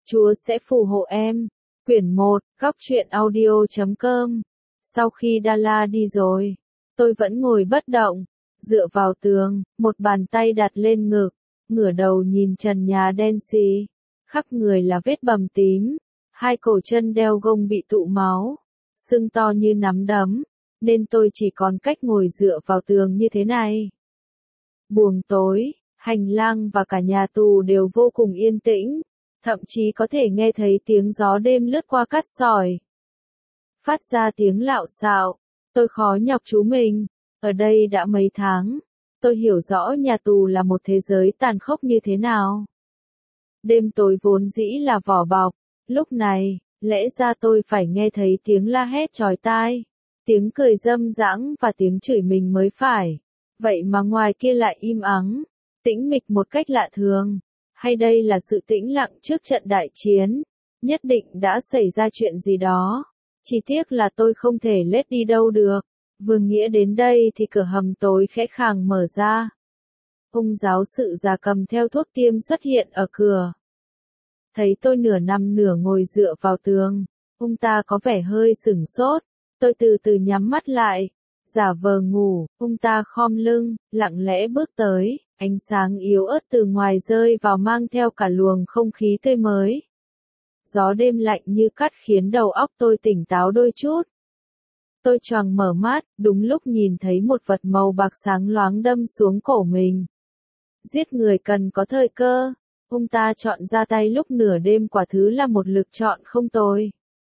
Chúa sẽ phù hộ em. Quyển 1, góc truyện audio.com. Sau khi Dala đi rồi, tôi vẫn ngồi bất động, dựa vào tường, một bàn tay đặt lên ngực, ngửa đầu nhìn trần nhà đen xì, khắp người là vết bầm tím, hai cổ chân đeo gông bị tụ máu, sưng to như nắm đấm, nên tôi chỉ còn cách ngồi dựa vào tường như thế này. Buồng tối, hành lang và cả nhà tù đều vô cùng yên tĩnh, thậm chí có thể nghe thấy tiếng gió đêm lướt qua cát sỏi. Phát ra tiếng lạo xạo, tôi khó nhọc chú mình, ở đây đã mấy tháng, tôi hiểu rõ nhà tù là một thế giới tàn khốc như thế nào. Đêm tối vốn dĩ là vỏ bọc, lúc này, lẽ ra tôi phải nghe thấy tiếng la hét chói tai, tiếng cười dâm dãng và tiếng chửi mình mới phải. Vậy mà ngoài kia lại im ắng, tĩnh mịch một cách lạ thường. Hay đây là sự tĩnh lặng trước trận đại chiến? Nhất định đã xảy ra chuyện gì đó. Chỉ tiếc là tôi không thể lết đi đâu được. Vừa nghĩa đến đây thì cửa hầm tối khẽ khàng mở ra. Ông giáo sự già cầm theo thuốc tiêm xuất hiện ở cửa. Thấy tôi nửa nằm nửa ngồi dựa vào tường, ông ta có vẻ hơi sửng sốt. Tôi từ từ nhắm mắt lại, giả vờ ngủ, ông ta khom lưng, lặng lẽ bước tới, ánh sáng yếu ớt từ ngoài rơi vào mang theo cả luồng không khí tươi mới. Gió đêm lạnh như cắt khiến đầu óc tôi tỉnh táo đôi chút. Tôi choàng mở mắt, đúng lúc nhìn thấy một vật màu bạc sáng loáng đâm xuống cổ mình. Giết người cần có thời cơ, ông ta chọn ra tay lúc nửa đêm quả thứ là một lựa chọn không tồi.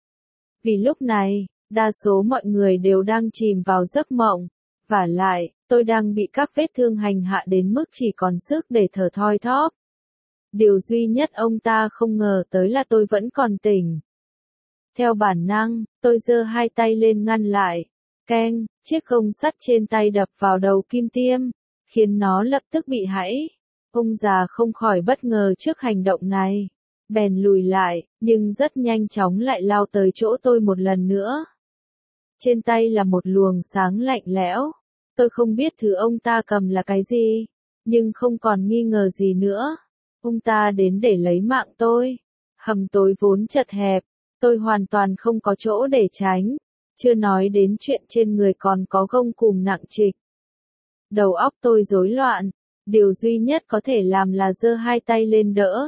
Vì lúc này, đa số mọi người đều đang chìm vào giấc mộng, vả lại, tôi đang bị các vết thương hành hạ đến mức chỉ còn sức để thở thoi thóp. Điều duy nhất ông ta không ngờ tới là tôi vẫn còn tỉnh. Theo bản năng, tôi giơ hai tay lên ngăn lại. Keng, chiếc gông sắt trên tay đập vào đầu kim tiêm, khiến nó lập tức bị hẫy. Ông già không khỏi bất ngờ trước hành động này. Bèn lùi lại, nhưng rất nhanh chóng lại lao tới chỗ tôi một lần nữa. Trên tay là một luồng sáng lạnh lẽo. Tôi không biết thứ ông ta cầm là cái gì, nhưng không còn nghi ngờ gì nữa. Ông ta đến để lấy mạng tôi. Hầm tối vốn chật hẹp, tôi hoàn toàn không có chỗ để tránh, chưa nói đến chuyện trên người còn có gông cùm nặng trịch. Đầu óc tôi rối loạn, điều duy nhất có thể làm là giơ hai tay lên đỡ.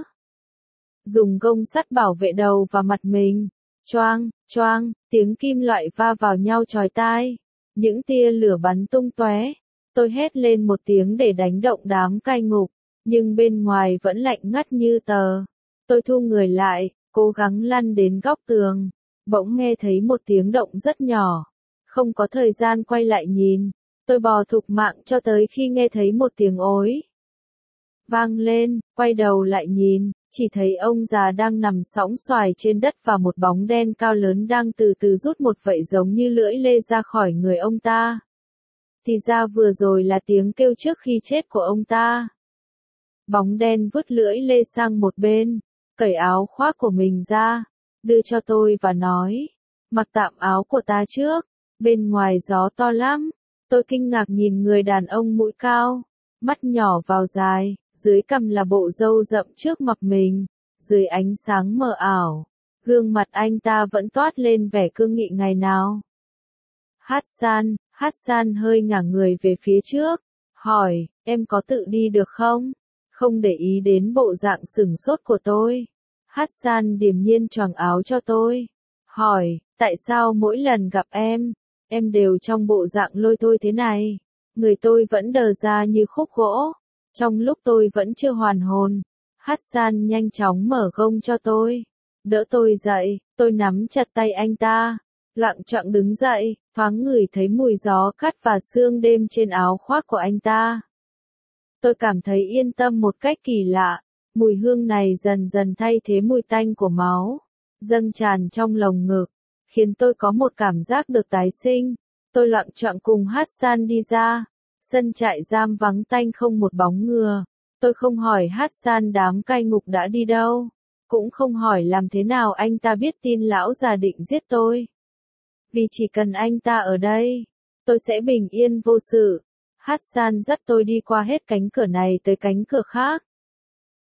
Dùng gông sắt bảo vệ đầu và mặt mình. Choang, choang, tiếng kim loại va vào nhau chói tai. Những tia lửa bắn tung tóe. Tôi hét lên một tiếng để đánh động đám cai ngục, nhưng bên ngoài vẫn lạnh ngắt như tờ. Tôi thu người lại, cố gắng lăn đến góc tường. Bỗng nghe thấy một tiếng động rất nhỏ. Không có thời gian quay lại nhìn. Tôi bò thục mạng cho tới khi nghe thấy một tiếng ối vang lên, quay đầu lại nhìn, chỉ thấy ông già đang nằm sõng soài trên đất và một bóng đen cao lớn đang từ từ rút một vẩy giống như lưỡi lê ra khỏi người ông ta. Thì ra vừa rồi là tiếng kêu trước khi chết của ông ta. Bóng đen vứt lưỡi lê sang một bên, cởi áo khoác của mình ra, đưa cho tôi và nói, mặc tạm áo của ta trước, bên ngoài gió to lắm. Tôi kinh ngạc nhìn người đàn ông mũi cao, mắt nhỏ vào dài, dưới cằm là bộ râu rậm trước mặt mình, dưới ánh sáng mờ ảo, gương mặt anh ta vẫn toát lên vẻ cương nghị ngày nào. Hassan hơi ngả người về phía trước, hỏi, em có tự đi được không? Không để ý đến bộ dạng sửng sốt của tôi. Hassan điềm nhiên choàng áo cho tôi, hỏi, tại sao mỗi lần gặp em đều trong bộ dạng lôi thôi thế này? Người tôi vẫn đờ ra như khúc gỗ. Trong lúc tôi vẫn chưa hoàn hồn, Hassan nhanh chóng mở gông cho tôi, đỡ tôi dậy, tôi nắm chặt tay anh ta, loạng choạng đứng dậy, thoáng ngửi thấy mùi gió cát và sương đêm trên áo khoác của anh ta. Tôi cảm thấy yên tâm một cách kỳ lạ, mùi hương này dần dần thay thế mùi tanh của máu, dâng tràn trong lồng ngực, khiến tôi có một cảm giác được tái sinh. Tôi loạng choạng cùng Hassan đi ra. Sân trại giam vắng tanh không một bóng ngựa. Tôi không hỏi Hassan đám cai ngục đã đi đâu. Cũng không hỏi làm thế nào anh ta biết tin lão già định giết tôi. Vì chỉ cần anh ta ở đây, tôi sẽ bình yên vô sự. Hassan dắt tôi đi qua hết cánh cửa này tới cánh cửa khác.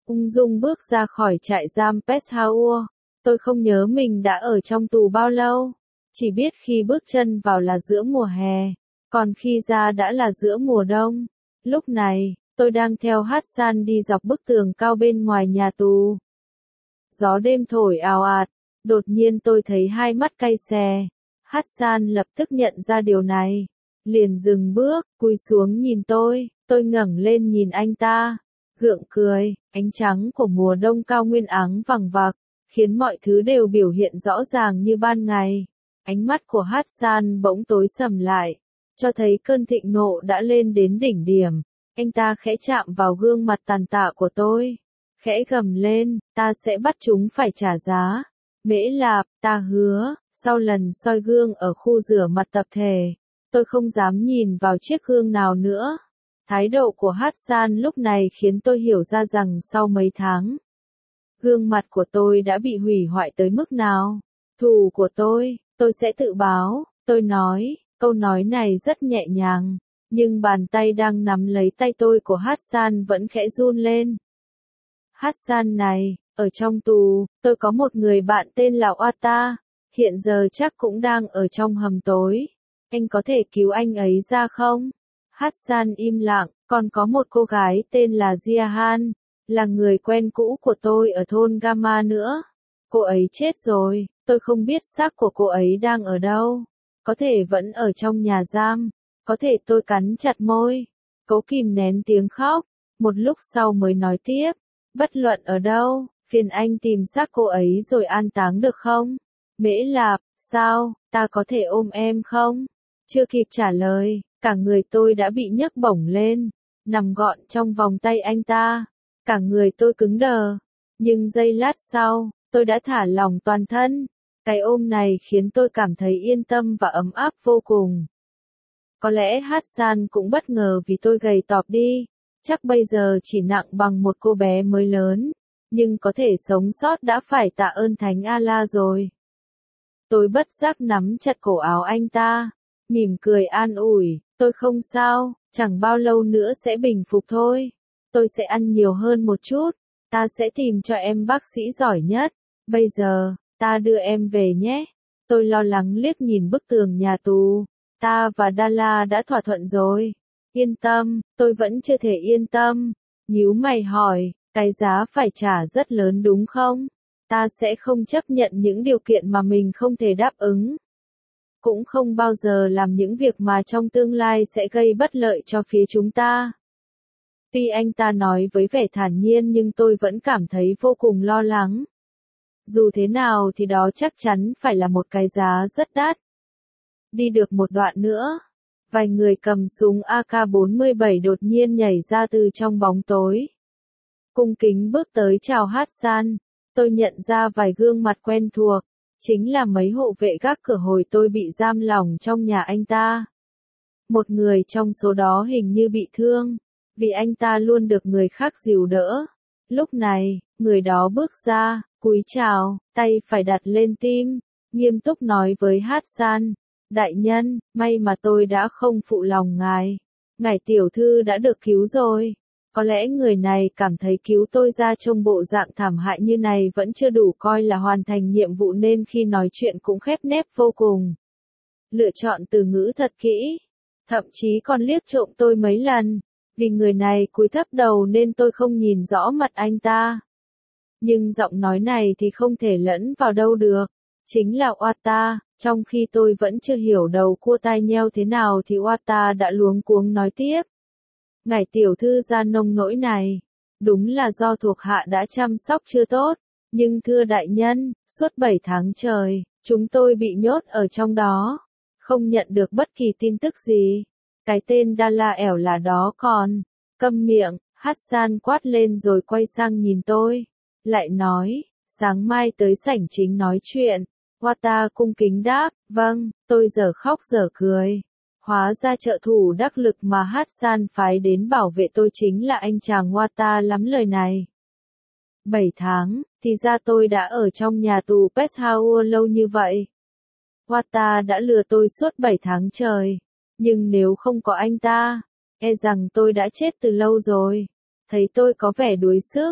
ung dung bước ra khỏi trại giam Peshawar. Tôi không nhớ mình đã ở trong tù bao lâu, chỉ biết khi bước chân vào là giữa mùa hè, còn khi ra đã là giữa mùa đông. Lúc này, tôi đang theo Hassan đi dọc bức tường cao bên ngoài nhà tù. Gió đêm thổi ào ạt, đột nhiên tôi thấy hai mắt cay xè. Hassan lập tức nhận ra điều này, liền dừng bước, cúi xuống nhìn tôi ngẩng lên nhìn anh ta, gượng cười, ánh trắng của mùa đông cao nguyên áng vằng vặc, khiến mọi thứ đều biểu hiện rõ ràng như ban ngày. Ánh mắt của Hassan bỗng tối sầm lại, cho thấy cơn thịnh nộ đã lên đến đỉnh điểm. Anh ta khẽ chạm vào gương mặt tàn tạ của tôi, khẽ gầm lên, ta sẽ bắt chúng phải trả giá. Mễ Lạp, ta hứa. Sau lần soi gương ở khu rửa mặt tập thể, tôi không dám nhìn vào chiếc gương nào nữa. Thái độ của Hassan lúc này khiến tôi hiểu ra rằng sau mấy tháng, gương mặt của tôi đã bị hủy hoại tới mức nào. Thù của tôi sẽ tự báo, tôi nói. Câu nói này rất nhẹ nhàng, nhưng bàn tay đang nắm lấy tay tôi của Hassan vẫn khẽ run lên. Hassan này, ở trong tù, tôi có một người bạn tên là Wata, hiện giờ chắc cũng đang ở trong hầm tối. Anh có thể cứu anh ấy ra không? Hassan im lặng, còn có một cô gái tên là Jiahan, là người quen cũ của tôi ở thôn Gamma nữa. Cô ấy chết rồi, tôi không biết xác của cô ấy đang ở đâu. Có thể vẫn ở trong nhà giam, có thể. Tôi cắn chặt môi, cố kìm nén tiếng khóc, một lúc sau mới nói tiếp, bất luận ở đâu, phiền anh tìm xác cô ấy rồi an táng được không? Mễ Lạp, sao, ta có thể ôm em không? Chưa kịp trả lời, cả người tôi đã bị nhấc bổng lên, nằm gọn trong vòng tay anh ta. Cả người tôi cứng đờ, nhưng giây lát sau, tôi đã thả lỏng toàn thân. Cái ôm này khiến tôi cảm thấy yên tâm và ấm áp vô cùng. Có lẽ Hassan cũng bất ngờ vì tôi gầy tọp đi, chắc bây giờ chỉ nặng bằng một cô bé mới lớn, nhưng có thể sống sót đã phải tạ ơn Thánh Allah rồi. Tôi bất giác nắm chặt cổ áo anh ta, mỉm cười an ủi, tôi không sao, chẳng bao lâu nữa sẽ bình phục thôi. Tôi sẽ ăn nhiều hơn một chút, ta sẽ tìm cho em bác sĩ giỏi nhất. Bây giờ, ta đưa em về nhé. Tôi lo lắng liếc nhìn bức tường nhà tù. Ta và Dalla đã thỏa thuận rồi. Yên tâm, tôi vẫn chưa thể yên tâm. Nhíu mày hỏi, cái giá phải trả rất lớn đúng không? Ta sẽ không chấp nhận những điều kiện mà mình không thể đáp ứng. Cũng không bao giờ làm những việc mà trong tương lai sẽ gây bất lợi cho phía chúng ta. Tuy anh ta nói với vẻ thản nhiên nhưng tôi vẫn cảm thấy vô cùng lo lắng. Dù thế nào thì đó chắc chắn phải là một cái giá rất đắt. Đi được một đoạn nữa, vài người cầm súng AK-47 đột nhiên nhảy ra từ trong bóng tối. Cung kính bước tới chào Hassan. Tôi nhận ra vài gương mặt quen thuộc, chính là mấy hộ vệ gác cửa hồi tôi bị giam lỏng trong nhà anh ta. Một người trong số đó hình như bị thương, vì anh ta luôn được người khác dìu đỡ. Lúc này, người đó bước ra, cúi chào, tay phải đặt lên tim, nghiêm túc nói với Hassan, đại nhân, may mà tôi đã không phụ lòng ngài. Ngài tiểu thư đã được cứu rồi. Có lẽ người này cảm thấy cứu tôi ra trong bộ dạng thảm hại như này vẫn chưa đủ coi là hoàn thành nhiệm vụ nên khi nói chuyện cũng khép nép vô cùng. Lựa chọn từ ngữ thật kỹ, thậm chí còn liếc trộm tôi mấy lần, vì người này cúi thấp đầu nên tôi không nhìn rõ mặt anh ta. Nhưng giọng nói này thì không thể lẫn vào đâu được, chính là Wata. Trong khi tôi vẫn chưa hiểu đầu cua tai nheo thế nào thì Wata đã luống cuống nói tiếp. Ngài tiểu thư ra nông nỗi này, đúng là do thuộc hạ đã chăm sóc chưa tốt, nhưng thưa đại nhân, suốt 7 tháng trời, chúng tôi bị nhốt ở trong đó, không nhận được bất kỳ tin tức gì. Cái tên Dalla ẻo là đó còn, câm miệng, Hassan quát lên rồi quay sang nhìn tôi, lại nói, sáng mai tới sảnh chính nói chuyện. Wata cung kính đáp, vâng. Tôi dở khóc dở cười. Hóa ra trợ thủ đắc lực mà Hassan phái đến bảo vệ tôi chính là anh chàng Wata lắm lời này. 7 tháng, thì ra tôi đã ở trong nhà tù Peshawar lâu như vậy. Wata đã lừa tôi suốt 7 tháng trời, nhưng nếu không có anh ta, e rằng tôi đã chết từ lâu rồi. Thấy tôi có vẻ đuối sức,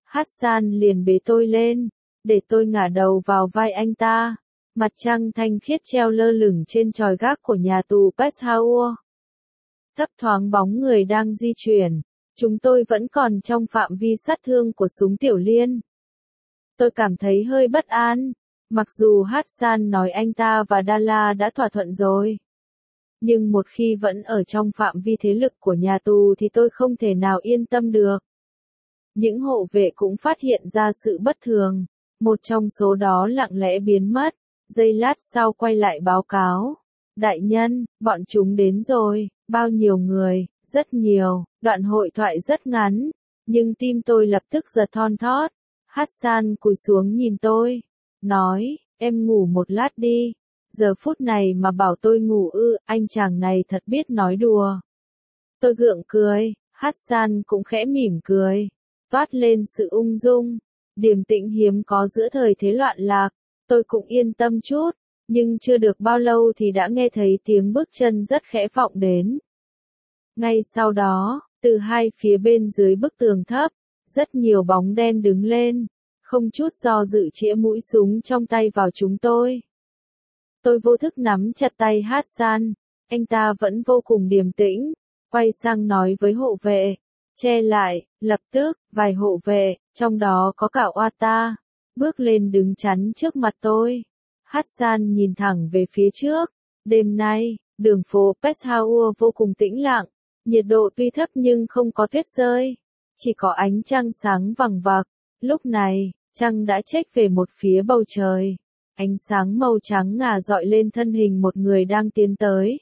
Hassan liền bế tôi lên, để tôi ngả đầu vào vai anh ta. Mặt trăng thanh khiết treo lơ lửng trên chòi gác của nhà tù Peshawar. Thấp thoáng bóng người đang di chuyển. Chúng tôi vẫn còn trong phạm vi sát thương của súng tiểu liên. Tôi cảm thấy hơi bất an. Mặc dù Hassan nói anh ta và Dalla đã thỏa thuận rồi. Nhưng một khi vẫn ở trong phạm vi thế lực của nhà tù thì tôi không thể nào yên tâm được. Những hộ vệ cũng phát hiện ra sự bất thường. Một trong số đó lặng lẽ biến mất. Giây lát sau quay lại báo cáo. Đại nhân, bọn chúng đến rồi. Bao nhiêu người? Rất nhiều. Đoạn hội thoại rất ngắn. Nhưng tim tôi lập tức giật thon thót. Hassan cúi xuống nhìn tôi. Nói, em ngủ một lát đi. Giờ phút này mà bảo tôi ngủ ư, anh chàng này thật biết nói đùa. Tôi gượng cười, Hassan cũng khẽ mỉm cười. Toát lên sự ung dung, điềm tĩnh hiếm có giữa thời thế loạn lạc. Tôi cũng yên tâm chút, nhưng chưa được bao lâu thì đã nghe thấy tiếng bước chân rất khẽ vọng đến. Ngay sau đó, từ hai phía bên dưới bức tường thấp, rất nhiều bóng đen đứng lên, không chút do dự chĩa mũi súng trong tay vào chúng tôi. Tôi vô thức nắm chặt tay Hassan, anh ta vẫn vô cùng điềm tĩnh, quay sang nói với hộ vệ, che lại, lập tức, vài hộ vệ, trong đó có cả Oata, bước lên đứng chắn trước mặt tôi. Hassan nhìn thẳng về phía trước, đêm nay, đường phố Peshawar vô cùng tĩnh lặng, nhiệt độ tuy thấp nhưng không có tuyết rơi, chỉ có ánh trăng sáng vằng vặc. Lúc này, trăng đã chếch về một phía bầu trời. Ánh sáng màu trắng ngà dọi lên thân hình một người đang tiến tới.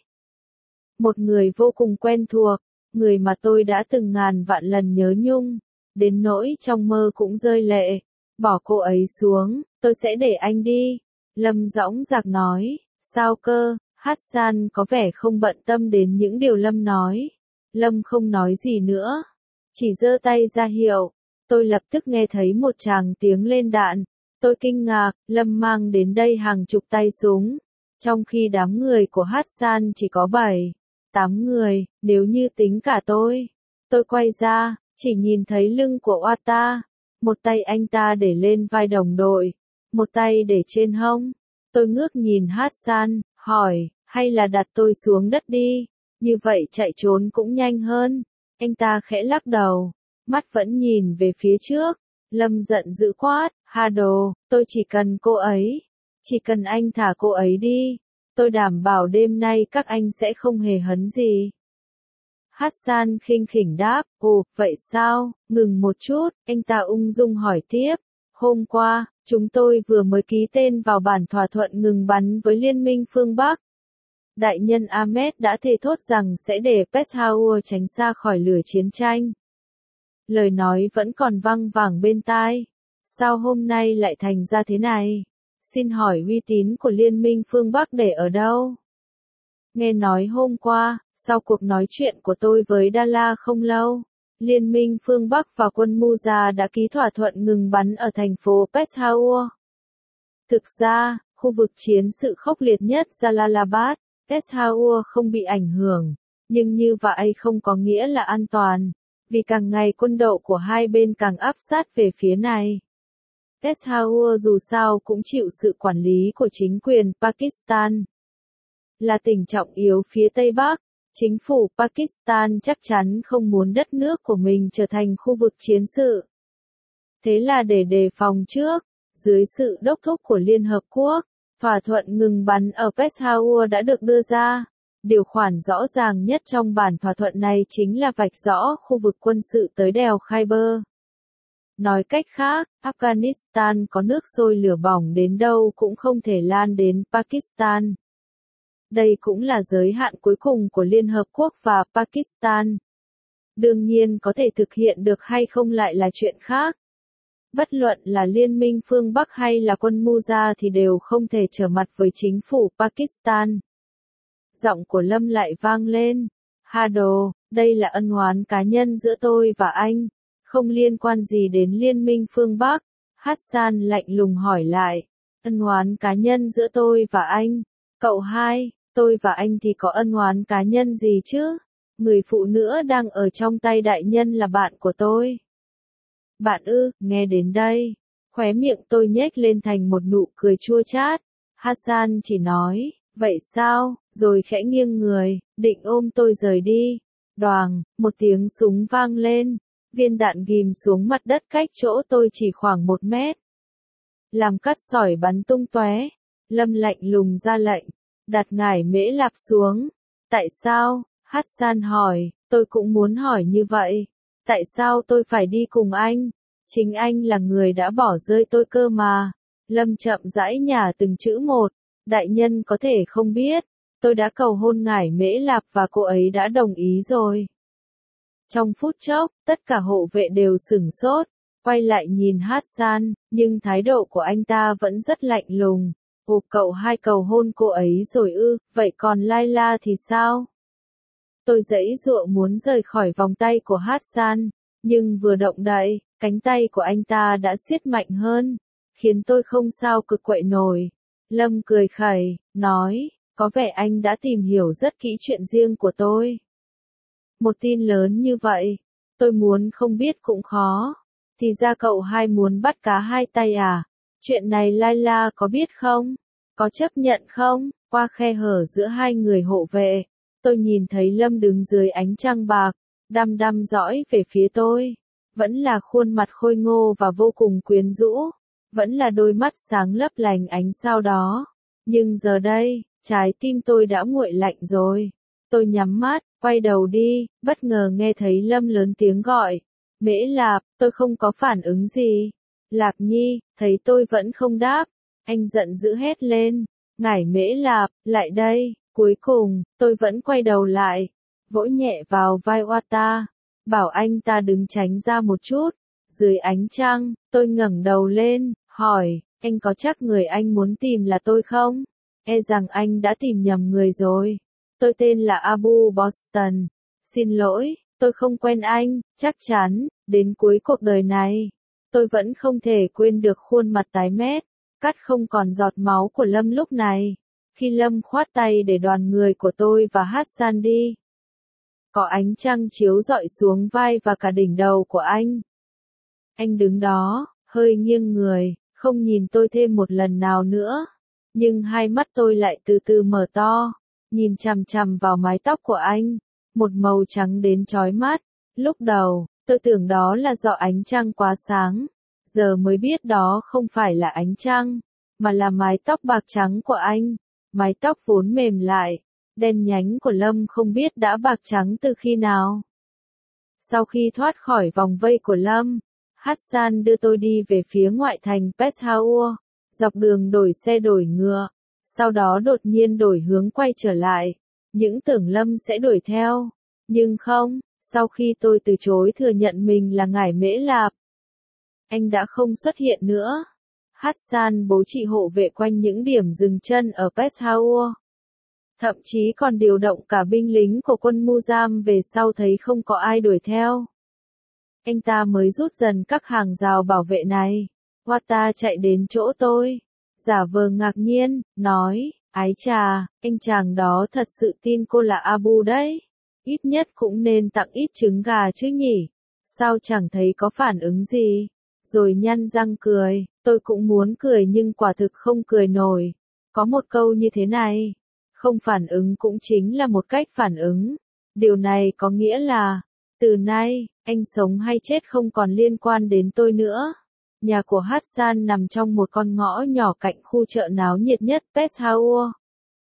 Một người vô cùng quen thuộc, người mà tôi đã từng ngàn vạn lần nhớ nhung, đến nỗi trong mơ cũng rơi lệ. Bỏ cô ấy xuống, tôi sẽ để anh đi. Lâm dõng dạc nói, sao cơ? Hassan có vẻ không bận tâm đến những điều Lâm nói. Lâm không nói gì nữa, chỉ giơ tay ra hiệu. Tôi lập tức nghe thấy một tràng tiếng lên đạn. Tôi kinh ngạc, Lâm mang đến đây hàng chục tay súng, trong khi đám người của Hassan chỉ có 7, 8 người, nếu như tính cả tôi. Tôi quay ra, chỉ nhìn thấy lưng của Oata, một tay anh ta để lên vai đồng đội, một tay để trên hông. Tôi ngước nhìn Hassan, hỏi, hay là đặt tôi xuống đất đi, như vậy chạy trốn cũng nhanh hơn. Anh ta khẽ lắc đầu, mắt vẫn nhìn về phía trước. Lâm giận dữ quát, Hado, tôi chỉ cần cô ấy. Chỉ cần anh thả cô ấy đi. Tôi đảm bảo đêm nay các anh sẽ không hề hấn gì. Hassan khinh khỉnh đáp, ồ, vậy sao? Ngừng một chút, anh ta ung dung hỏi tiếp. Hôm qua, chúng tôi vừa mới ký tên vào bản thỏa thuận ngừng bắn với Liên minh phương Bắc. Đại nhân Ahmed đã thề thốt rằng sẽ để Peshawar tránh xa khỏi lửa chiến tranh. Lời nói vẫn còn văng vẳng bên tai. Sao hôm nay lại thành ra thế này? Xin hỏi uy tín của Liên minh phương Bắc để ở đâu? Nghe nói hôm qua, sau cuộc nói chuyện của tôi với Dalla không lâu, Liên minh phương Bắc và quân Mujah đã ký thỏa thuận ngừng bắn ở thành phố Peshawar. Thực ra, khu vực chiến sự khốc liệt nhất Jalalabad, Peshawar không bị ảnh hưởng, nhưng như vậy không có nghĩa là an toàn. Vì càng ngày quân đội của hai bên càng áp sát về phía này. Peshawar dù sao cũng chịu sự quản lý của chính quyền Pakistan. Là tỉnh trọng yếu phía Tây Bắc, chính phủ Pakistan chắc chắn không muốn đất nước của mình trở thành khu vực chiến sự. Thế là để đề phòng trước, dưới sự đốc thúc của Liên Hợp Quốc, thỏa thuận ngừng bắn ở Peshawar đã được đưa ra. Điều khoản rõ ràng nhất trong bản thỏa thuận này chính là vạch rõ khu vực quân sự tới đèo Khyber. Nói cách khác, Afghanistan có nước sôi lửa bỏng đến đâu cũng không thể lan đến Pakistan. Đây cũng là giới hạn cuối cùng của Liên Hợp Quốc và Pakistan. Đương nhiên có thể thực hiện được hay không lại là chuyện khác. Bất luận là Liên minh phương Bắc hay là quân Mujah thì đều không thể trở mặt với chính phủ Pakistan. Giọng của Lâm lại vang lên. Hado, đây là ân oán cá nhân giữa tôi và anh, không liên quan gì đến Liên minh phương Bắc. Hassan lạnh lùng hỏi lại. Ân oán cá nhân giữa tôi và anh. Cậu hai, tôi và anh thì có ân oán cá nhân gì chứ? Người phụ nữ đang ở trong tay đại nhân là bạn của tôi. Bạn ư, nghe đến đây. Khóe miệng tôi nhếch lên thành một nụ cười chua chát. Hassan chỉ nói, vậy sao, rồi khẽ nghiêng người, định ôm tôi rời đi. Đoàng, một tiếng súng vang lên. Viên đạn ghim xuống mặt đất cách chỗ tôi chỉ khoảng 1 mét. Làm cát sỏi bắn tung tóe. Lâm lạnh lùng ra lệnh, đặt ngải Mễ Lạp xuống. Tại sao? Hassan hỏi, tôi cũng muốn hỏi như vậy. Tại sao tôi phải đi cùng anh? Chính anh là người đã bỏ rơi tôi cơ mà. Lâm chậm rãi nhả từng chữ một. Đại nhân có thể không biết. Tôi đã cầu hôn ngải Mễ Lạp và cô ấy đã đồng ý rồi. Trong phút chốc, tất cả hộ vệ đều sửng sốt. Quay lại nhìn Hassan, nhưng thái độ của anh ta vẫn rất lạnh lùng. Ồ, cậu hai cầu hôn cô ấy rồi ư, vậy còn Layla thì sao? Tôi giãy giụa muốn rời khỏi vòng tay của Hassan, nhưng vừa động đậy, cánh tay của anh ta đã siết mạnh hơn, khiến tôi không sao cực quậy nổi. Lâm cười khẩy, nói, có vẻ anh đã tìm hiểu rất kỹ chuyện riêng của tôi. Một tin lớn như vậy, tôi muốn không biết cũng khó. Thì ra cậu hai muốn bắt cá hai tay à? Chuyện này Layla có biết không? Có chấp nhận không? Qua khe hở giữa hai người hộ vệ, tôi nhìn thấy Lâm đứng dưới ánh trăng bạc, đăm đăm dõi về phía tôi. Vẫn là khuôn mặt khôi ngô và vô cùng quyến rũ. Vẫn là đôi mắt sáng lấp lánh ánh sao đó. Nhưng giờ đây, trái tim tôi đã nguội lạnh rồi. Tôi nhắm mắt, quay đầu đi, bất ngờ nghe thấy Lâm lớn tiếng gọi. Mễ Lạp, tôi không có phản ứng gì. Lạp Nhi, thấy tôi vẫn không đáp. Anh giận dữ hét lên. Ngải Mễ Lạp, lại đây. Cuối cùng, tôi vẫn quay đầu lại. Vỗ nhẹ vào vai Wata. Bảo anh ta đứng tránh ra một chút. Dưới ánh trăng, tôi ngẩng đầu lên, hỏi, anh có chắc người anh muốn tìm là tôi không? E rằng anh đã tìm nhầm người rồi. Tôi tên là Abu Boston. Xin lỗi, tôi không quen anh, chắc chắn, đến cuối cuộc đời này. Tôi vẫn không thể quên được khuôn mặt tái mét, cắt không còn giọt máu của Lâm lúc này. Khi Lâm khoát tay để đoàn người của tôi và Hassan đi. Có ánh trăng chiếu rọi xuống vai và cả đỉnh đầu của anh. Anh đứng đó, hơi nghiêng người, không nhìn tôi thêm một lần nào nữa. Nhưng hai mắt tôi lại từ từ mở to, nhìn chằm chằm vào mái tóc của anh. Một màu trắng đến chói mắt. Lúc đầu, tôi tưởng đó là do ánh trăng quá sáng. Giờ mới biết đó không phải là ánh trăng, mà là mái tóc bạc trắng của anh. Mái tóc vốn mềm lại, đen nhánh của Lâm không biết đã bạc trắng từ khi nào. Sau khi thoát khỏi vòng vây của Lâm, Hassan đưa tôi đi về phía ngoại thành Peshawar, dọc đường đổi xe đổi ngựa, sau đó đột nhiên đổi hướng quay trở lại. Những tưởng Lâm sẽ đuổi theo, nhưng không, sau khi tôi từ chối thừa nhận mình là ngải Mễ Lạp, anh đã không xuất hiện nữa. Hassan bố trí hộ vệ quanh những điểm dừng chân ở Peshawar. Thậm chí còn điều động cả binh lính của quân Muzam về sau thấy không có ai đuổi theo. Anh ta mới rút dần các hàng rào bảo vệ này. Wata chạy đến chỗ tôi, giả vờ ngạc nhiên, nói, ái chà, anh chàng đó thật sự tin cô là Abu đấy. Ít nhất cũng nên tặng ít trứng gà chứ nhỉ. Sao chẳng thấy có phản ứng gì. Rồi nhăn răng cười, tôi cũng muốn cười nhưng quả thực không cười nổi. Có một câu như thế này, không phản ứng cũng chính là một cách phản ứng. Điều này có nghĩa là, từ nay, anh sống hay chết không còn liên quan đến tôi nữa. Nhà của Hassan nằm trong một con ngõ nhỏ cạnh khu chợ náo nhiệt nhất Peshawar.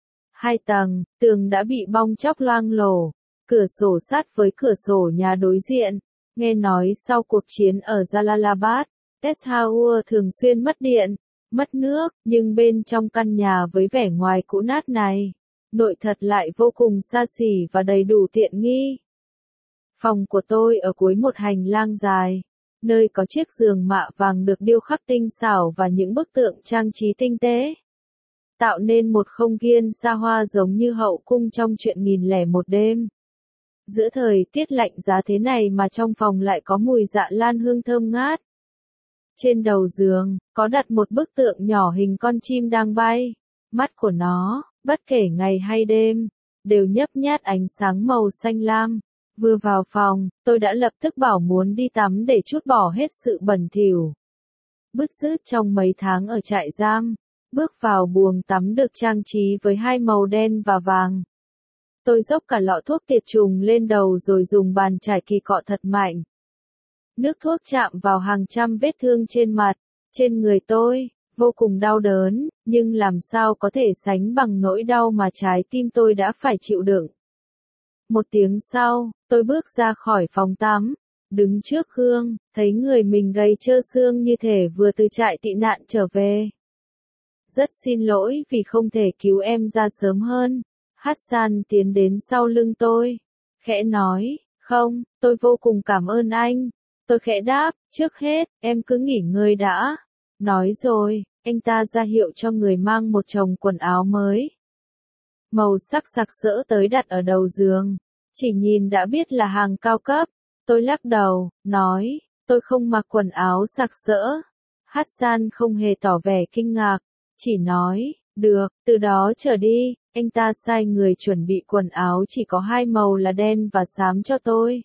2 tầng, tường đã bị bong chóc loang lổ, cửa sổ sát với cửa sổ nhà đối diện. Nghe nói sau cuộc chiến ở Jalalabad, Peshawar thường xuyên mất điện, mất nước, nhưng bên trong căn nhà với vẻ ngoài cũ nát này, nội thật lại vô cùng xa xỉ và đầy đủ tiện nghi. Phòng của tôi ở cuối một hành lang dài, nơi có chiếc giường mạ vàng được điêu khắc tinh xảo và những bức tượng trang trí tinh tế, tạo nên một không gian xa hoa giống như hậu cung trong chuyện 1001 đêm. Giữa thời tiết lạnh giá thế này mà trong phòng lại có mùi dạ lan hương thơm ngát. Trên đầu giường, có đặt một bức tượng nhỏ hình con chim đang bay. Mắt của nó, bất kể ngày hay đêm, đều nhấp nhát ánh sáng màu xanh lam. Vừa vào phòng, tôi đã lập tức bảo muốn đi tắm để trút bỏ hết sự bẩn thỉu bứt rứt trong mấy tháng ở trại giam. Bước vào buồng tắm được trang trí với hai màu đen và vàng. Tôi dốc cả lọ thuốc tiệt trùng lên đầu rồi dùng bàn chải kỳ cọ thật mạnh. Nước thuốc chạm vào hàng trăm vết thương trên mặt, trên người tôi, vô cùng đau đớn, nhưng làm sao có thể sánh bằng nỗi đau mà trái tim tôi đã phải chịu đựng. Một tiếng sau, tôi bước ra khỏi phòng tắm, đứng trước gương, thấy người mình gầy trơ xương như thể vừa từ trại tị nạn trở về. Rất xin lỗi vì không thể cứu em ra sớm hơn. Hassan tiến đến sau lưng tôi, khẽ nói, không, tôi vô cùng cảm ơn anh. Tôi khẽ đáp, trước hết, em cứ nghỉ ngơi đã. Nói rồi, anh ta ra hiệu cho người mang một chồng quần áo mới. Màu sắc sặc sỡ tới đặt ở đầu giường. Chỉ nhìn đã biết là hàng cao cấp. Tôi lắc đầu, nói, tôi không mặc quần áo sặc sỡ. Hassan không hề tỏ vẻ kinh ngạc, chỉ nói, được, từ đó trở đi, anh ta sai người chuẩn bị quần áo chỉ có hai màu là đen và xám cho tôi.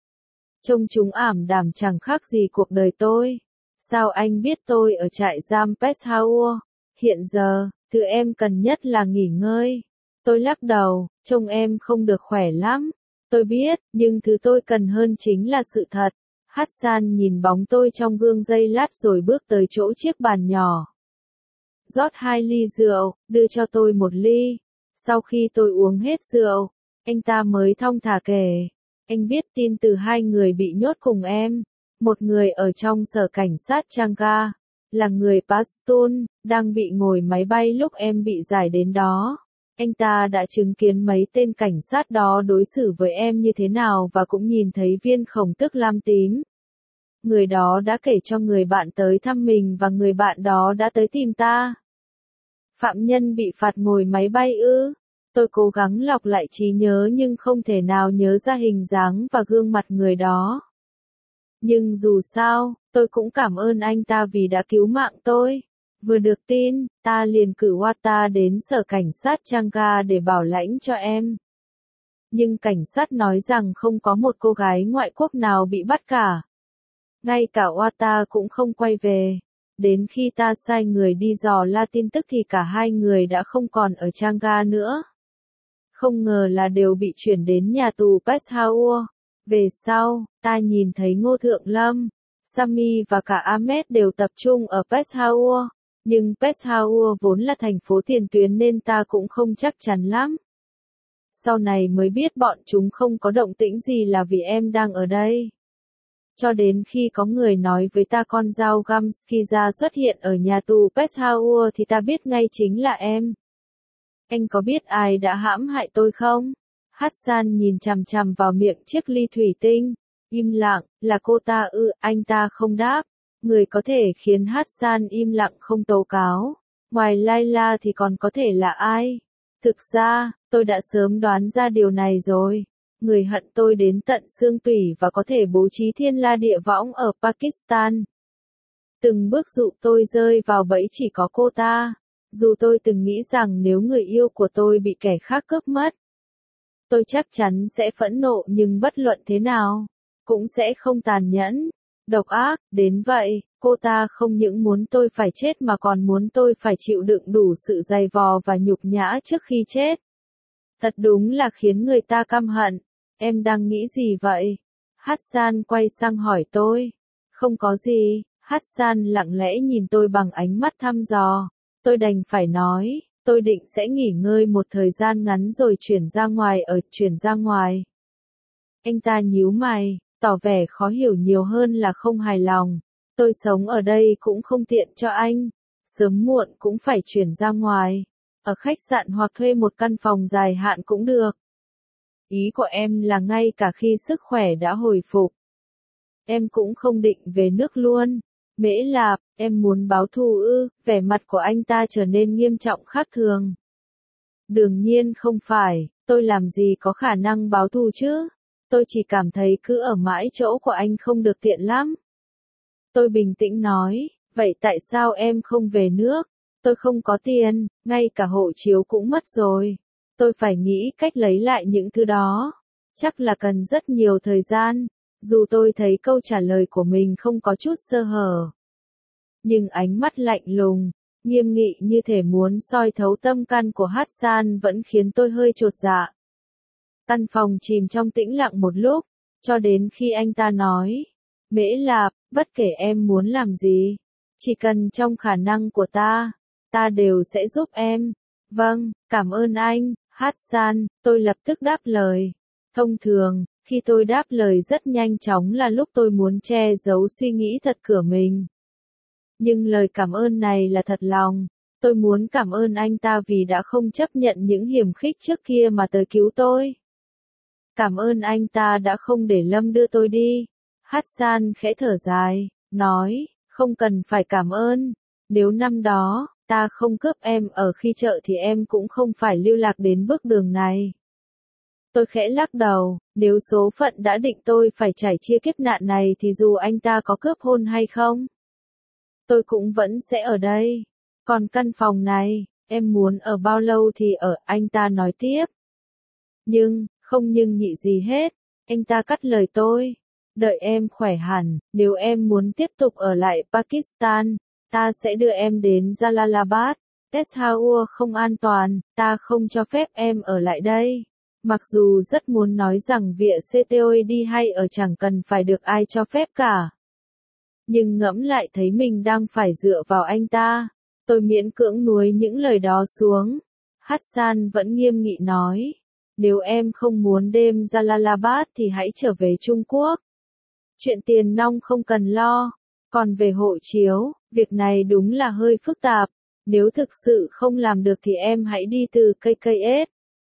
Trông chúng ảm đạm chẳng khác gì cuộc đời tôi. Sao anh biết tôi ở trại giam Peshawar? Hiện giờ, thứ em cần nhất là nghỉ ngơi. Tôi lắc đầu, trông em không được khỏe lắm. Tôi biết, nhưng thứ tôi cần hơn chính là sự thật. Hassan nhìn bóng tôi trong gương giây lát rồi bước tới chỗ chiếc bàn nhỏ. Rót 2 ly rượu, đưa cho tôi 1 ly. Sau khi tôi uống hết rượu, anh ta mới thong thả kể. Anh biết tin từ 2 người bị nhốt cùng em. Một người ở trong sở cảnh sát Changa, là người Pashtun, đang bị ngồi máy bay lúc em bị giải đến đó. Anh ta đã chứng kiến mấy tên cảnh sát đó đối xử với em như thế nào và cũng nhìn thấy viên khổng tức lam tím. Người đó đã kể cho người bạn tới thăm mình và người bạn đó đã tới tìm ta. Phạm nhân bị phạt ngồi máy bay ư? Tôi cố gắng lọc lại trí nhớ nhưng không thể nào nhớ ra hình dáng và gương mặt người đó. Nhưng dù sao, tôi cũng cảm ơn anh ta vì đã cứu mạng tôi. Vừa được tin, ta liền cử Wata đến sở cảnh sát Changa để bảo lãnh cho em. Nhưng cảnh sát nói rằng không có một cô gái ngoại quốc nào bị bắt cả. Ngay cả Wata cũng không quay về. Đến khi ta sai người đi dò la tin tức thì cả 2 người đã không còn ở Changa nữa. Không ngờ là đều bị chuyển đến nhà tù Peshawar. Về sau, ta nhìn thấy Ngô Thượng Lâm, Sami và cả Ahmed đều tập trung ở Peshawar. Nhưng Peshawar vốn là thành phố tiền tuyến nên ta cũng không chắc chắn lắm. Sau này mới biết bọn chúng không có động tĩnh gì là vì em đang ở đây. Cho đến khi có người nói với ta con dao Gamskiza xuất hiện ở nhà tù Peshawar thì ta biết ngay chính là em. Anh có biết ai đã hãm hại tôi không? Hassan nhìn chằm chằm vào miệng chiếc ly thủy tinh. Im lặng, là cô ta ư? Anh ta không đáp. Người có thể khiến Hassan im lặng không tố cáo. Ngoài Layla thì còn có thể là ai? Thực ra, tôi đã sớm đoán ra điều này rồi. Người hận tôi đến tận xương tủy và có thể bố trí thiên la địa võng ở Pakistan. Từng bước dụ tôi rơi vào bẫy chỉ có cô ta. Dù tôi từng nghĩ rằng nếu người yêu của tôi bị kẻ khác cướp mất, tôi chắc chắn sẽ phẫn nộ nhưng bất luận thế nào, cũng sẽ không tàn nhẫn, độc ác, đến vậy, cô ta không những muốn tôi phải chết mà còn muốn tôi phải chịu đựng đủ sự dày vò và nhục nhã trước khi chết. Thật đúng là khiến người ta căm hận. Em đang nghĩ gì vậy? Hassan quay sang hỏi tôi. Không có gì. Hassan lặng lẽ nhìn tôi bằng ánh mắt thăm dò. Tôi đành phải nói, tôi định sẽ nghỉ ngơi một thời gian ngắn rồi chuyển ra ngoài. Anh ta nhíu mày, tỏ vẻ khó hiểu nhiều hơn là không hài lòng. Tôi sống ở đây cũng không tiện cho anh. Sớm muộn cũng phải chuyển ra ngoài. Ở khách sạn hoặc thuê một căn phòng dài hạn cũng được. Ý của em là ngay cả khi sức khỏe đã hồi phục, em cũng không định về nước luôn. Mễ Lạp, em muốn báo thù ư? Vẻ mặt của anh ta trở nên nghiêm trọng khác thường. Đương nhiên không phải, tôi làm gì có khả năng báo thù chứ? Tôi chỉ cảm thấy cứ ở mãi chỗ của anh không được tiện lắm. Tôi bình tĩnh nói, vậy tại sao em không về nước? Tôi không có tiền, ngay cả hộ chiếu cũng mất rồi. Tôi phải nghĩ cách lấy lại những thứ đó. Chắc là cần rất nhiều thời gian, dù tôi thấy câu trả lời của mình không có chút sơ hở. Nhưng ánh mắt lạnh lùng, nghiêm nghị như thể muốn soi thấu tâm can của Hassan vẫn khiến tôi hơi chột dạ. Căn phòng chìm trong tĩnh lặng một lúc, cho đến khi anh ta nói, Mễ Lạp, bất kể em muốn làm gì, chỉ cần trong khả năng của ta đều sẽ giúp em. Vâng, cảm ơn anh, Hassan, tôi lập tức đáp lời. Thông thường, khi tôi đáp lời rất nhanh chóng là lúc tôi muốn che giấu suy nghĩ thật của mình. Nhưng lời cảm ơn này là thật lòng. Tôi muốn cảm ơn anh ta vì đã không chấp nhận những hiểm khích trước kia mà tới cứu tôi. Cảm ơn anh ta đã không để Lâm đưa tôi đi. Hassan khẽ thở dài, nói, không cần phải cảm ơn. Nếu năm đó, ta không cướp em ở khi chợ thì em cũng không phải lưu lạc đến bước đường này. Tôi khẽ lắc đầu, nếu số phận đã định tôi phải trải chia kiếp nạn này thì dù anh ta có cướp hôn hay không, tôi cũng vẫn sẽ ở đây. Còn căn phòng này, em muốn ở bao lâu thì ở, anh ta nói tiếp. Không nhưng nhị gì hết, anh ta cắt lời tôi. Đợi em khỏe hẳn, nếu em muốn tiếp tục ở lại Pakistan, ta sẽ đưa em đến Jalalabad. Peshawar không an toàn, ta không cho phép em ở lại đây. Mặc dù rất muốn nói rằng việc CTOE đi hay ở chẳng cần phải được ai cho phép cả. Nhưng ngẫm lại thấy mình đang phải dựa vào anh ta. Tôi miễn cưỡng nuối những lời đó xuống. Hassan vẫn nghiêm nghị nói. Nếu em không muốn đêm Jalalabad thì hãy trở về Trung Quốc. Chuyện tiền nong không cần lo. Còn về hộ chiếu, việc này đúng là hơi phức tạp. Nếu thực sự không làm được thì em hãy đi từ KKS.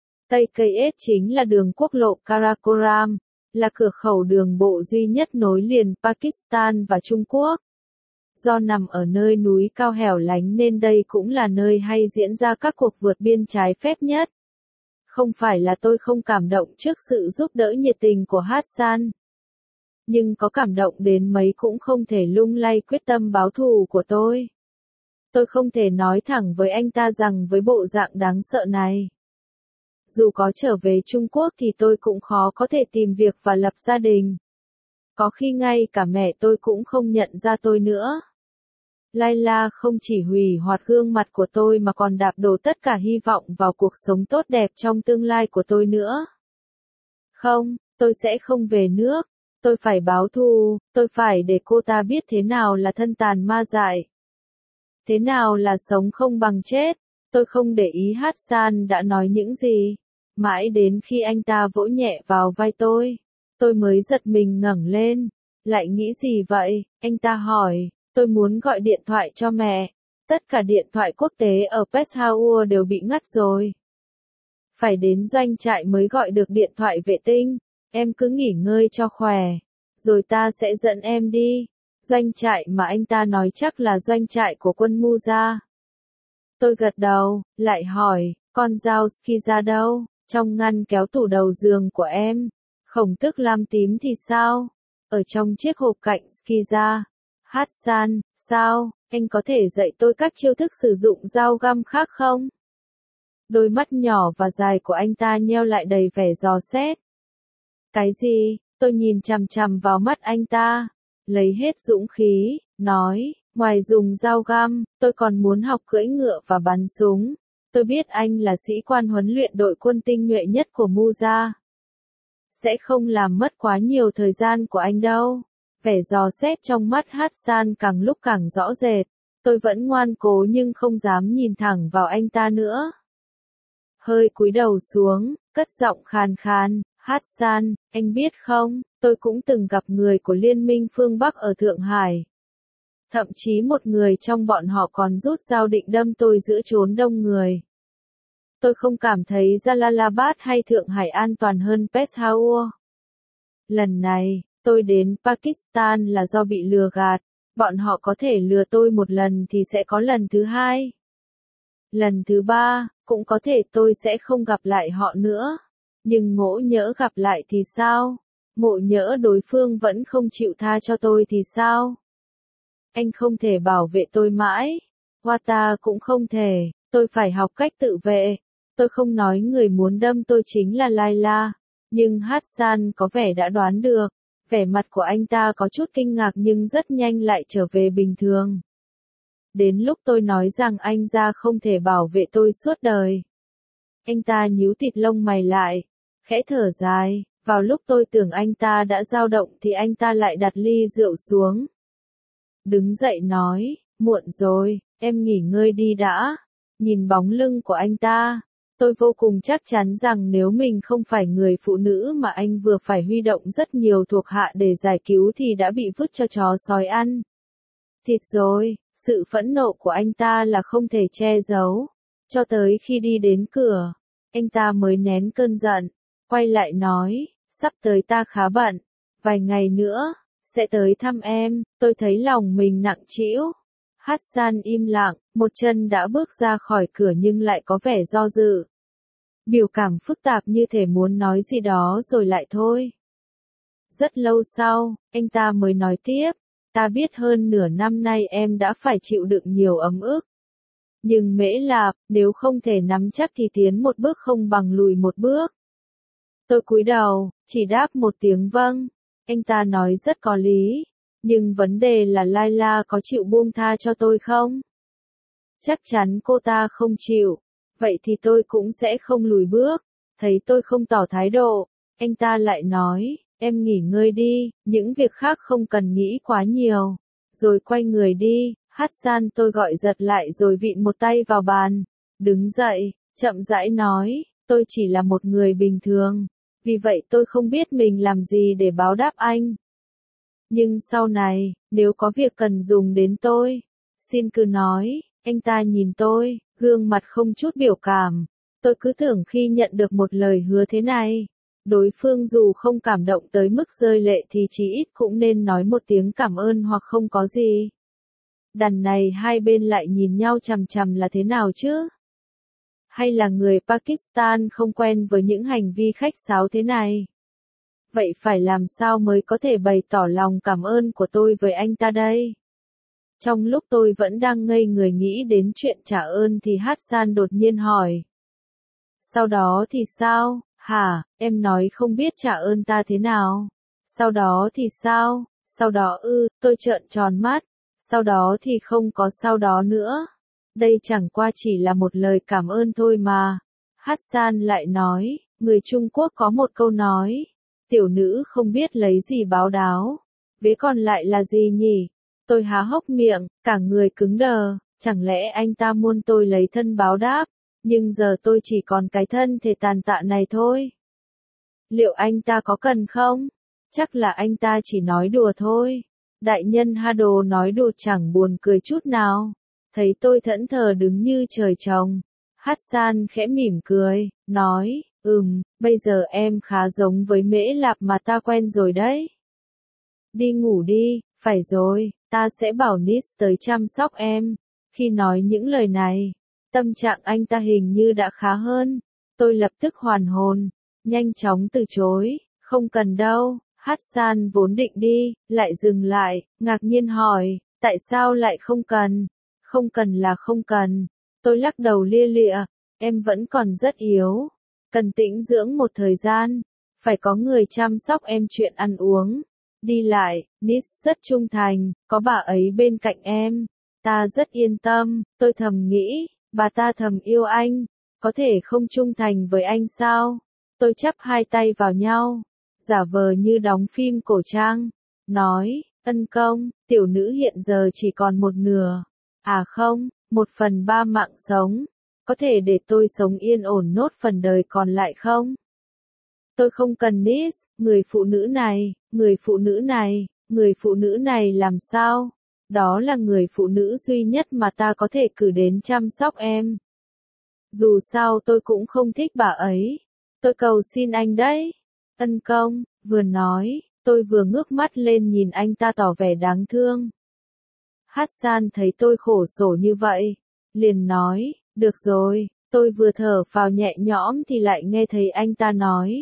KKS chính là đường quốc lộ Karakoram, là cửa khẩu đường bộ duy nhất nối liền Pakistan và Trung Quốc. Do nằm ở nơi núi cao hẻo lánh nên đây cũng là nơi hay diễn ra các cuộc vượt biên trái phép nhất. Không phải là tôi không cảm động trước sự giúp đỡ nhiệt tình của Hassan. Nhưng có cảm động đến mấy cũng không thể lung lay quyết tâm báo thù của tôi. Tôi không thể nói thẳng với anh ta rằng với bộ dạng đáng sợ này. Dù có trở về Trung Quốc thì tôi cũng khó có thể tìm việc và lập gia đình. Có khi ngay cả mẹ tôi cũng không nhận ra tôi nữa. Layla không chỉ hủy hoại gương mặt của tôi mà còn đạp đổ tất cả hy vọng vào cuộc sống tốt đẹp trong tương lai của tôi nữa. Không, tôi sẽ không về nước. Tôi phải báo thù, tôi phải để cô ta biết thế nào là thân tàn ma dại. Thế nào là sống không bằng chết. Tôi không để ý Hassan đã nói những gì. Mãi đến khi anh ta vỗ nhẹ vào vai tôi mới giật mình ngẩng lên. Lại nghĩ gì vậy? Anh ta hỏi. Tôi muốn gọi điện thoại cho mẹ. Tất cả điện thoại quốc tế ở Peshawar đều bị ngắt rồi. Phải đến doanh trại mới gọi được điện thoại vệ tinh. Em cứ nghỉ ngơi cho khỏe. Rồi ta sẽ dẫn em đi. Doanh trại mà anh ta nói chắc là doanh trại của quân Muza. Tôi gật đầu, lại hỏi, con dao Skiza đâu? Trong ngăn kéo tủ đầu giường của em. Khổng tức lam tím thì sao? Ở trong chiếc hộp cạnh Skiza. Hassan, sao? Anh có thể dạy tôi các chiêu thức sử dụng dao găm khác không? Đôi mắt nhỏ và dài của anh ta nheo lại đầy vẻ dò xét. Cái gì? Tôi nhìn chằm chằm vào mắt anh ta. Lấy hết dũng khí, nói, ngoài dùng dao găm, tôi còn muốn học cưỡi ngựa và bắn súng. Tôi biết anh là sĩ quan huấn luyện đội quân tinh nhuệ nhất của Muza. Sẽ không làm mất quá nhiều thời gian của anh đâu. Vẻ dò xét trong mắt Hassan càng lúc càng rõ rệt. Tôi vẫn ngoan cố nhưng không dám nhìn thẳng vào anh ta nữa. Hơi cúi đầu xuống, cất giọng khàn khàn, Hassan, anh biết không, tôi cũng từng gặp người của Liên minh phương Bắc ở Thượng Hải. Thậm chí một người trong bọn họ còn rút dao định đâm tôi giữa chốn đông người. Tôi không cảm thấy Jalalabad hay Thượng Hải an toàn hơn Peshawar. Lần này, tôi đến Pakistan là do bị lừa gạt. Bọn họ có thể lừa tôi một lần thì sẽ có lần thứ hai. Lần thứ ba, cũng có thể tôi sẽ không gặp lại họ nữa. Nhưng ngộ nhỡ gặp lại thì sao? Ngộ nhỡ đối phương vẫn không chịu tha cho tôi thì sao? Anh không thể bảo vệ tôi mãi. Wata cũng không thể. Tôi phải học cách tự vệ. Tôi không nói người muốn đâm tôi chính là Layla. Nhưng Hassan có vẻ đã đoán được. Vẻ mặt của anh ta có chút kinh ngạc nhưng rất nhanh lại trở về bình thường. Đến lúc tôi nói rằng anh ra không thể bảo vệ tôi suốt đời. Anh ta nhíu thịt lông mày lại, khẽ thở dài. Vào lúc tôi tưởng anh ta đã dao động thì anh ta lại đặt ly rượu xuống. Đứng dậy nói, muộn rồi, em nghỉ ngơi đi đã. Nhìn bóng lưng của anh ta, tôi vô cùng chắc chắn rằng nếu mình không phải người phụ nữ mà anh vừa phải huy động rất nhiều thuộc hạ để giải cứu thì đã bị vứt cho chó sói ăn. Thịt rồi, sự phẫn nộ của anh ta là không thể che giấu. Cho tới khi đi đến cửa, anh ta mới nén cơn giận, quay lại nói, sắp tới ta khá bận, vài ngày nữa, sẽ tới thăm em. Tôi thấy lòng mình nặng trĩu. Hassan im lặng, một chân đã bước ra khỏi cửa nhưng lại có vẻ do dự. Biểu cảm phức tạp như thể muốn nói gì đó rồi lại thôi. Rất lâu sau, anh ta mới nói tiếp, ta biết hơn nửa năm nay em đã phải chịu đựng nhiều ấm ức. Nhưng Mễ Lạp, nếu không thể nắm chắc thì tiến một bước không bằng lùi một bước. Tôi cúi đầu, chỉ đáp một tiếng vâng. Anh ta nói rất có lý. Nhưng vấn đề là Layla có chịu buông tha cho tôi không? Chắc chắn cô ta không chịu. Vậy thì tôi cũng sẽ không lùi bước. Thấy tôi không tỏ thái độ, anh ta lại nói, em nghỉ ngơi đi, những việc khác không cần nghĩ quá nhiều. Rồi quay người đi, Hassan tôi gọi giật lại rồi vịn một tay vào bàn. Đứng dậy, chậm rãi nói, tôi chỉ là một người bình thường. Vì vậy tôi không biết mình làm gì để báo đáp anh. Nhưng sau này, nếu có việc cần dùng đến tôi, xin cứ nói. Anh ta nhìn tôi, gương mặt không chút biểu cảm. Tôi cứ tưởng khi nhận được một lời hứa thế này, đối phương dù không cảm động tới mức rơi lệ thì chí ít cũng nên nói một tiếng cảm ơn hoặc không có gì. Đằng này hai bên lại nhìn nhau chằm chằm là thế nào chứ? Hay là người Pakistan không quen với những hành vi khách sáo thế này? Vậy phải làm sao mới có thể bày tỏ lòng cảm ơn của tôi với anh ta đây? Trong lúc tôi vẫn đang ngây người nghĩ đến chuyện trả ơn thì Hassan đột nhiên hỏi. Sau đó thì sao, hả, em nói không biết trả ơn ta thế nào? Sau đó thì sao? Sau đó tôi trợn tròn mắt. Sau đó thì không có sau đó nữa. Đây chẳng qua chỉ là một lời cảm ơn thôi mà. Hassan lại nói, người Trung Quốc có một câu nói. Tiểu nữ không biết lấy gì báo đáo. Vế còn lại là gì nhỉ? Tôi há hốc miệng, cả người cứng đờ. Chẳng lẽ anh ta muốn tôi lấy thân báo đáp? Nhưng giờ tôi chỉ còn cái thân thể tàn tạ này thôi. Liệu anh ta có cần không? Chắc là anh ta chỉ nói đùa thôi. Đại nhân Hado nói đùa chẳng buồn cười chút nào. Thấy tôi thẫn thờ đứng như trời trồng. Hassan khẽ mỉm cười, nói, bây giờ em khá giống với Mễ Lạp mà ta quen rồi đấy. Đi ngủ đi, phải rồi, ta sẽ bảo Nis tới chăm sóc em. Khi nói những lời này, tâm trạng anh ta hình như đã khá hơn. Tôi lập tức hoàn hồn, nhanh chóng từ chối, không cần đâu. Hassan vốn định đi, lại dừng lại, ngạc nhiên hỏi, tại sao lại không cần? Không cần là không cần. Tôi lắc đầu lia lịa, em vẫn còn rất yếu. Cần tĩnh dưỡng một thời gian, phải có người chăm sóc em chuyện ăn uống. Đi lại, Nis rất trung thành, có bà ấy bên cạnh em. Ta rất yên tâm, tôi thầm nghĩ, bà ta thầm yêu anh, có thể không trung thành với anh sao? Tôi chắp hai tay vào nhau, giả vờ như đóng phim cổ trang, nói, ân công, tiểu nữ hiện giờ chỉ còn một nửa, à không, 1/3 mạng sống, có thể để tôi sống yên ổn nốt phần đời còn lại không? Tôi không cần Nis, người phụ nữ này, người phụ nữ này, người phụ nữ này làm sao? Đó là người phụ nữ duy nhất mà ta có thể cử đến chăm sóc em. Dù sao tôi cũng không thích bà ấy. Tôi cầu xin anh đấy. Ân công, vừa nói, tôi vừa ngước mắt lên nhìn anh ta tỏ vẻ đáng thương. Hassan thấy tôi khổ sở như vậy, liền nói, được rồi, tôi vừa thở phào nhẹ nhõm thì lại nghe thấy anh ta nói.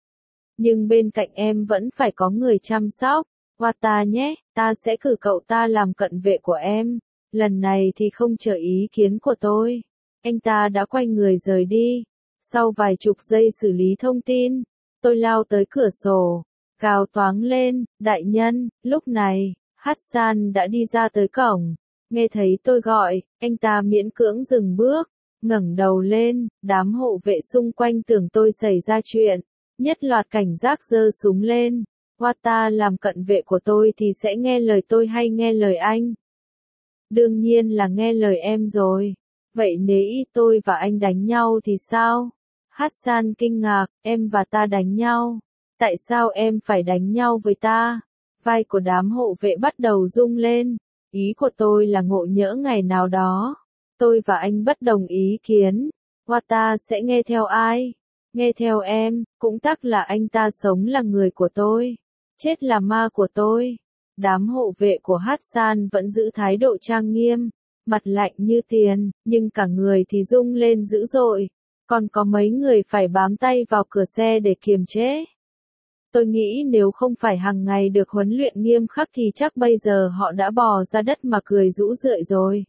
Nhưng bên cạnh em vẫn phải có người chăm sóc, Wata nhé, ta sẽ cử cậu ta làm cận vệ của em. Lần này thì không chờ ý kiến của tôi. Anh ta đã quay người rời đi. Sau vài chục giây xử lý thông tin, Tôi lao tới cửa sổ, gào toáng lên, đại nhân. Lúc này, Hassan đã đi ra tới cổng. Nghe thấy tôi gọi, anh ta miễn cưỡng dừng bước, ngẩng đầu lên, đám hộ vệ xung quanh tưởng tôi xảy ra chuyện. Nhất loạt cảnh giác giơ súng lên. Wata làm cận vệ của tôi thì sẽ nghe lời tôi hay nghe lời anh? Đương nhiên là nghe lời em rồi. Vậy nếu tôi và anh đánh nhau thì sao? Hassan kinh ngạc, em và ta đánh nhau. Tại sao em phải đánh nhau với ta? Vai của đám hộ vệ bắt đầu rung lên. Ý của tôi là ngộ nhỡ ngày nào đó. Tôi và anh bất đồng ý kiến. Wata sẽ nghe theo ai? Nghe theo em, cũng tắc là anh ta sống là người của tôi. Chết là ma của tôi. Đám hộ vệ của Hassan vẫn giữ thái độ trang nghiêm, mặt lạnh như tiền, nhưng cả người thì rung lên dữ dội. Còn có mấy người phải bám tay vào cửa xe để kiềm chế. Tôi nghĩ nếu không phải hàng ngày được huấn luyện nghiêm khắc thì chắc bây giờ họ đã bò ra đất mà cười rũ rượi rồi.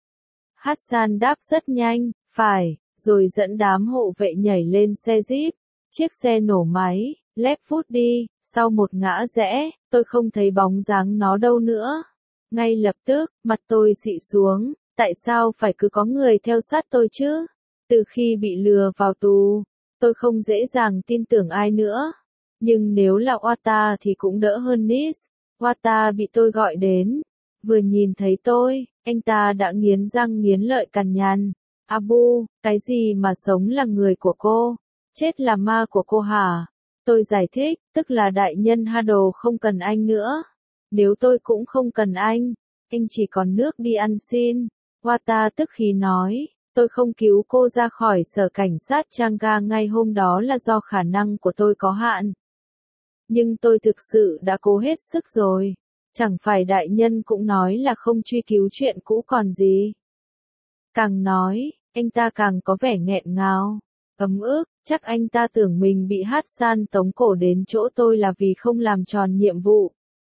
Hassan đáp rất nhanh, phải, rồi dẫn đám hộ vệ nhảy lên xe Jeep. Chiếc xe nổ máy, lép vút đi, sau một ngã rẽ, tôi không thấy bóng dáng nó đâu nữa. Ngay lập tức, mặt tôi xị xuống, tại sao phải cứ có người theo sát tôi chứ? Từ khi bị lừa vào tù, tôi không dễ dàng tin tưởng ai nữa. Nhưng nếu là Wata thì cũng đỡ hơn Nis. Wata bị tôi gọi đến. Vừa nhìn thấy tôi, anh ta đã nghiến răng nghiến lợi cằn nhằn. Abu, cái gì mà sống là người của cô? Chết là ma của cô hả? Tôi giải thích, tức là đại nhân Hado không cần anh nữa. Nếu tôi cũng không cần anh chỉ còn nước đi ăn xin. Wata tức khí nói, tôi không cứu cô ra khỏi sở cảnh sát Changga ngay hôm đó là do khả năng của tôi có hạn. Nhưng tôi thực sự đã cố hết sức rồi. Chẳng phải đại nhân cũng nói là không truy cứu chuyện cũ còn gì. Càng nói, anh ta càng có vẻ nghẹn ngào. Ấm ức, chắc anh ta tưởng mình bị Hassan tống cổ đến chỗ tôi là vì không làm tròn nhiệm vụ.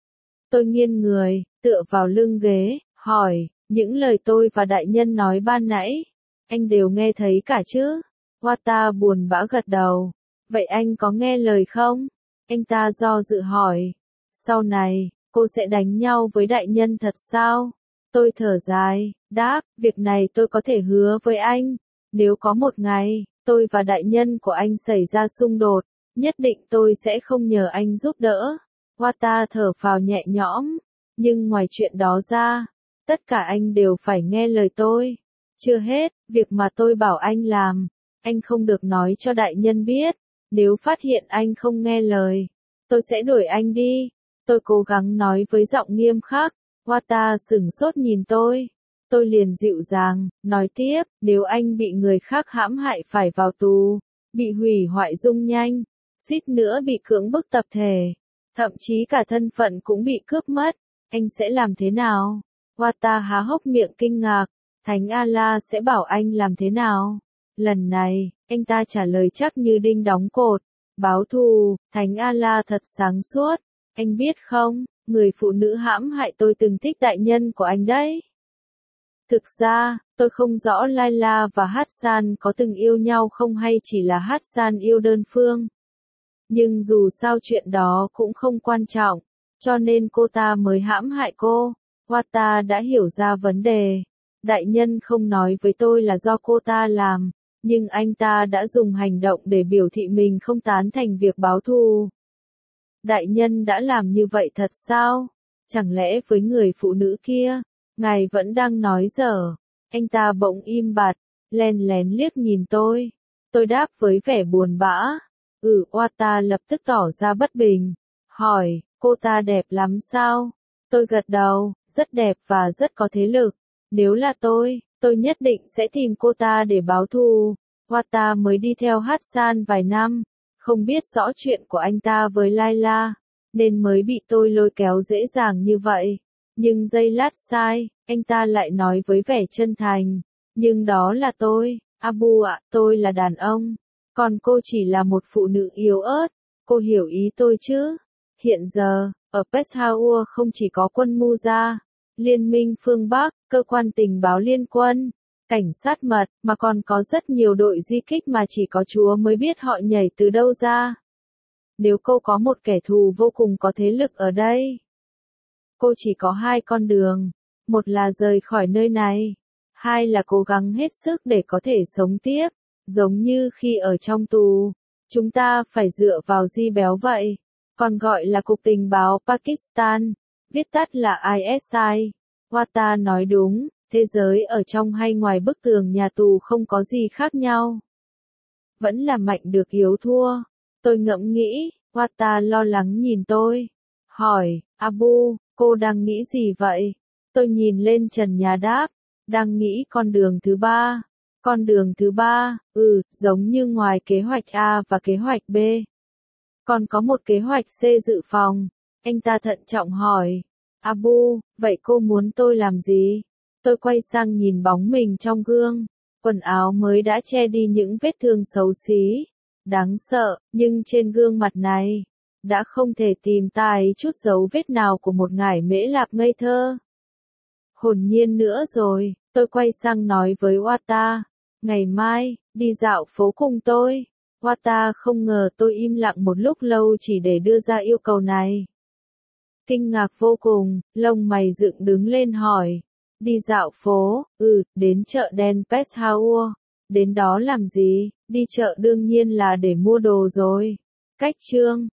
Tôi nghiêng người, tựa vào lưng ghế, hỏi, những lời tôi và đại nhân nói ban nãy, anh đều nghe thấy cả chứ? Wata buồn bã gật đầu. Vậy anh có nghe lời không? Anh ta do dự hỏi. Sau này, cô sẽ đánh nhau với đại nhân thật sao? Tôi thở dài, đáp, việc này tôi có thể hứa với anh. Nếu có một ngày, tôi và đại nhân của anh xảy ra xung đột, nhất định tôi sẽ không nhờ anh giúp đỡ. Wata thở phào nhẹ nhõm. Nhưng ngoài chuyện đó ra, tất cả anh đều phải nghe lời tôi. Chưa hết, việc mà tôi bảo anh làm, anh không được nói cho đại nhân biết. Nếu phát hiện anh không nghe lời, tôi sẽ đuổi anh đi. Tôi cố gắng nói với giọng nghiêm khắc. Wata sửng sốt nhìn tôi. Tôi liền dịu dàng, nói tiếp, nếu anh bị người khác hãm hại phải vào tù, bị hủy hoại dung nhanh, suýt nữa bị cưỡng bức tập thể, thậm chí cả thân phận cũng bị cướp mất, anh sẽ làm thế nào? Wata há hốc miệng kinh ngạc, Thánh Allah sẽ bảo anh làm thế nào? Lần này, anh ta trả lời chắc như đinh đóng cột, báo thù, Thánh Allah thật sáng suốt, anh biết không, người phụ nữ hãm hại tôi từng thích đại nhân của anh đấy. Thực ra, tôi không rõ Layla và Hassan có từng yêu nhau không hay chỉ là Hassan yêu đơn phương. Nhưng dù sao chuyện đó cũng không quan trọng, cho nên cô ta mới hãm hại cô. Wata đã hiểu ra vấn đề. Đại nhân không nói với tôi là do cô ta làm, nhưng anh ta đã dùng hành động để biểu thị mình không tán thành việc báo thù. Đại nhân đã làm như vậy thật sao? Chẳng lẽ với người phụ nữ kia, ngài vẫn đang nói dở? Anh ta bỗng im bặt, len lén liếc nhìn tôi. Tôi đáp với vẻ buồn bã. Wata lập tức tỏ ra bất bình. Hỏi, cô ta đẹp lắm sao? Tôi gật đầu, rất đẹp và rất có thế lực. Nếu là tôi nhất định sẽ tìm cô ta để báo thù. Wata mới đi theo Hassan vài năm, không biết rõ chuyện của anh ta với Layla, nên mới bị tôi lôi kéo dễ dàng như vậy. Nhưng giây lát sai, anh ta lại nói với vẻ chân thành. Nhưng đó là tôi, Abu ạ, tôi là đàn ông. Còn cô chỉ là một phụ nữ yếu ớt. Cô hiểu ý tôi chứ? Hiện giờ, ở Peshawar không chỉ có quân Muza, Liên minh phương Bắc, cơ quan tình báo liên quân, cảnh sát mật, mà còn có rất nhiều đội di kích mà chỉ có Chúa mới biết họ nhảy từ đâu ra. Nếu cô có một kẻ thù vô cùng có thế lực ở đây, cô chỉ có hai con đường. Một là rời khỏi nơi này. Hai là cố gắng hết sức để có thể sống tiếp. Giống như khi ở trong tù, chúng ta phải dựa vào Di Béo vậy. Còn gọi là Cục Tình báo Pakistan, viết tắt là ISI. Wata nói đúng, thế giới ở trong hay ngoài bức tường nhà tù không có gì khác nhau. Vẫn là mạnh được yếu thua. Tôi ngẫm nghĩ, Wata lo lắng nhìn tôi. Hỏi, Abu, cô đang nghĩ gì vậy? Tôi nhìn lên trần nhà đáp, đang nghĩ con đường thứ ba. Con đường thứ ba, giống như ngoài kế hoạch A và kế hoạch B. Còn có một kế hoạch C dự phòng. Anh ta thận trọng hỏi, Abu, vậy cô muốn tôi làm gì? Tôi quay sang nhìn bóng mình trong gương. Quần áo mới đã che đi những vết thương xấu xí, đáng sợ, nhưng trên gương mặt này, đã không thể tìm thấy chút dấu vết nào của một ngải mễ lạp ngây thơ. Hồn nhiên nữa rồi, tôi quay sang nói với Wata, ngày mai, đi dạo phố cùng tôi. Wata không ngờ tôi im lặng một lúc lâu chỉ để đưa ra yêu cầu này. Kinh ngạc vô cùng, lông mày dựng đứng lên hỏi. Đi dạo phố, đến chợ đen Peshawar. Đến đó làm gì? Đi chợ đương nhiên là để mua đồ rồi. Cách chương